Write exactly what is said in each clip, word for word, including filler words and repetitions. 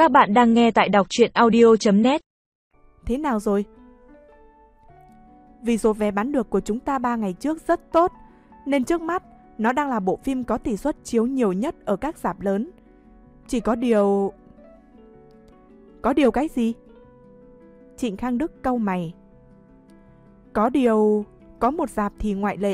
Các bạn đang nghe tại đọc truyện audio chấm net. Thế nào rồi? Vì số vé bán được của chúng ta ba ngày trước rất tốt, nên trước mắt nó đang là bộ phim có tỷ suất chiếu nhiều nhất ở các rạp lớn. Chỉ có điều... Có điều cái gì? Trịnh Khang Đức cau mày. Có điều... Có một rạp thì ngoại lệ.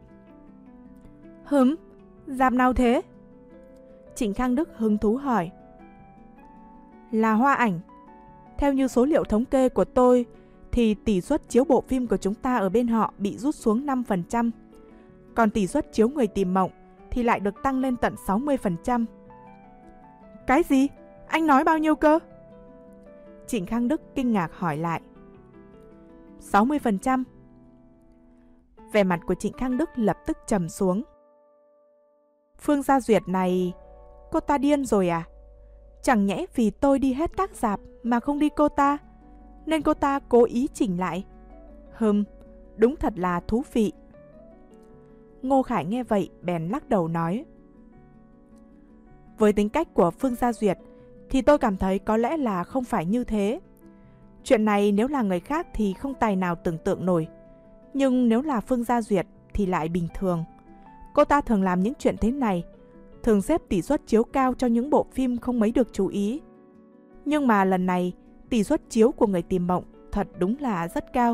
Hửm? Rạp nào thế? Trịnh Khang Đức hứng thú hỏi. Là Hoa Ảnh. Theo như số liệu thống kê của tôi, thì tỷ suất chiếu bộ phim của chúng ta ở bên họ bị rút xuống năm phần trăm. Còn tỷ suất chiếu Người Tìm Mộng thì lại được tăng lên tận sáu mươi phần trăm. Cái gì? Anh nói bao nhiêu cơ? Trịnh Khang Đức kinh ngạc hỏi lại. sáu mươi phần trăm. Vẻ mặt của Trịnh Khang Đức lập tức trầm xuống. Phương Gia Duyệt này, cô ta điên rồi à? Chẳng nhẽ vì tôi đi hết các rạp mà không đi cô ta, nên cô ta cố ý chỉnh lại. Hừm, đúng thật là thú vị. Ngô Khải nghe vậy bèn lắc đầu nói. Với tính cách của Phương Gia Duyệt thì tôi cảm thấy có lẽ là không phải như thế. Chuyện này nếu là người khác thì không tài nào tưởng tượng nổi. Nhưng nếu là Phương Gia Duyệt thì lại bình thường. Cô ta thường làm những chuyện thế này, thường xếp tỷ suất chiếu cao cho những bộ phim không mấy được chú ý. Nhưng mà lần này, tỷ suất chiếu của Người Tìm Mộng thật đúng là rất cao.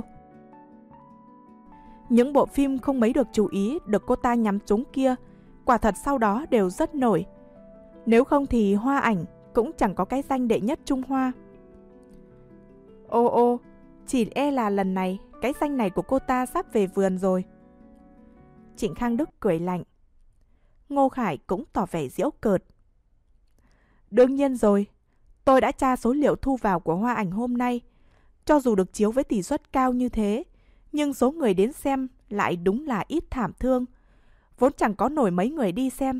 Những bộ phim không mấy được chú ý được cô ta nhắm trúng kia, quả thật sau đó đều rất nổi. Nếu không thì Hoa Ảnh cũng chẳng có cái danh đệ nhất Trung Hoa. Ô ô, chỉ e là lần này cái danh này của cô ta sắp về vườn rồi. Trịnh Khang Đức cười lạnh. Ngô Khải cũng tỏ vẻ giễu cợt. Đương nhiên rồi, tôi đã tra số liệu thu vào của Hoa Ảnh hôm nay. Cho dù được chiếu với tỷ suất cao như thế, nhưng số người đến xem lại đúng là ít thảm thương. Vốn chẳng có nổi mấy người đi xem.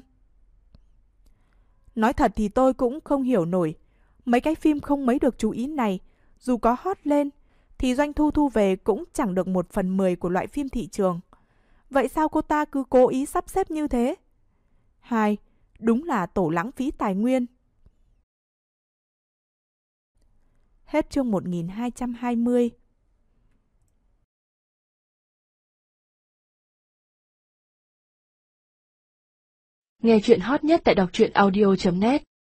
Nói thật thì tôi cũng không hiểu nổi. Mấy cái phim không mấy được chú ý này, dù có hot lên, thì doanh thu thu về cũng chẳng được một phần mười của loại phim thị trường. Vậy sao cô ta cứ cố ý sắp xếp như thế? Hai, đúng là tổ lãng phí tài nguyên. Hết chương một nghìn hai trăm hai mươi. Nghe chuyện hot nhất tại đọc truyện audio chấm net.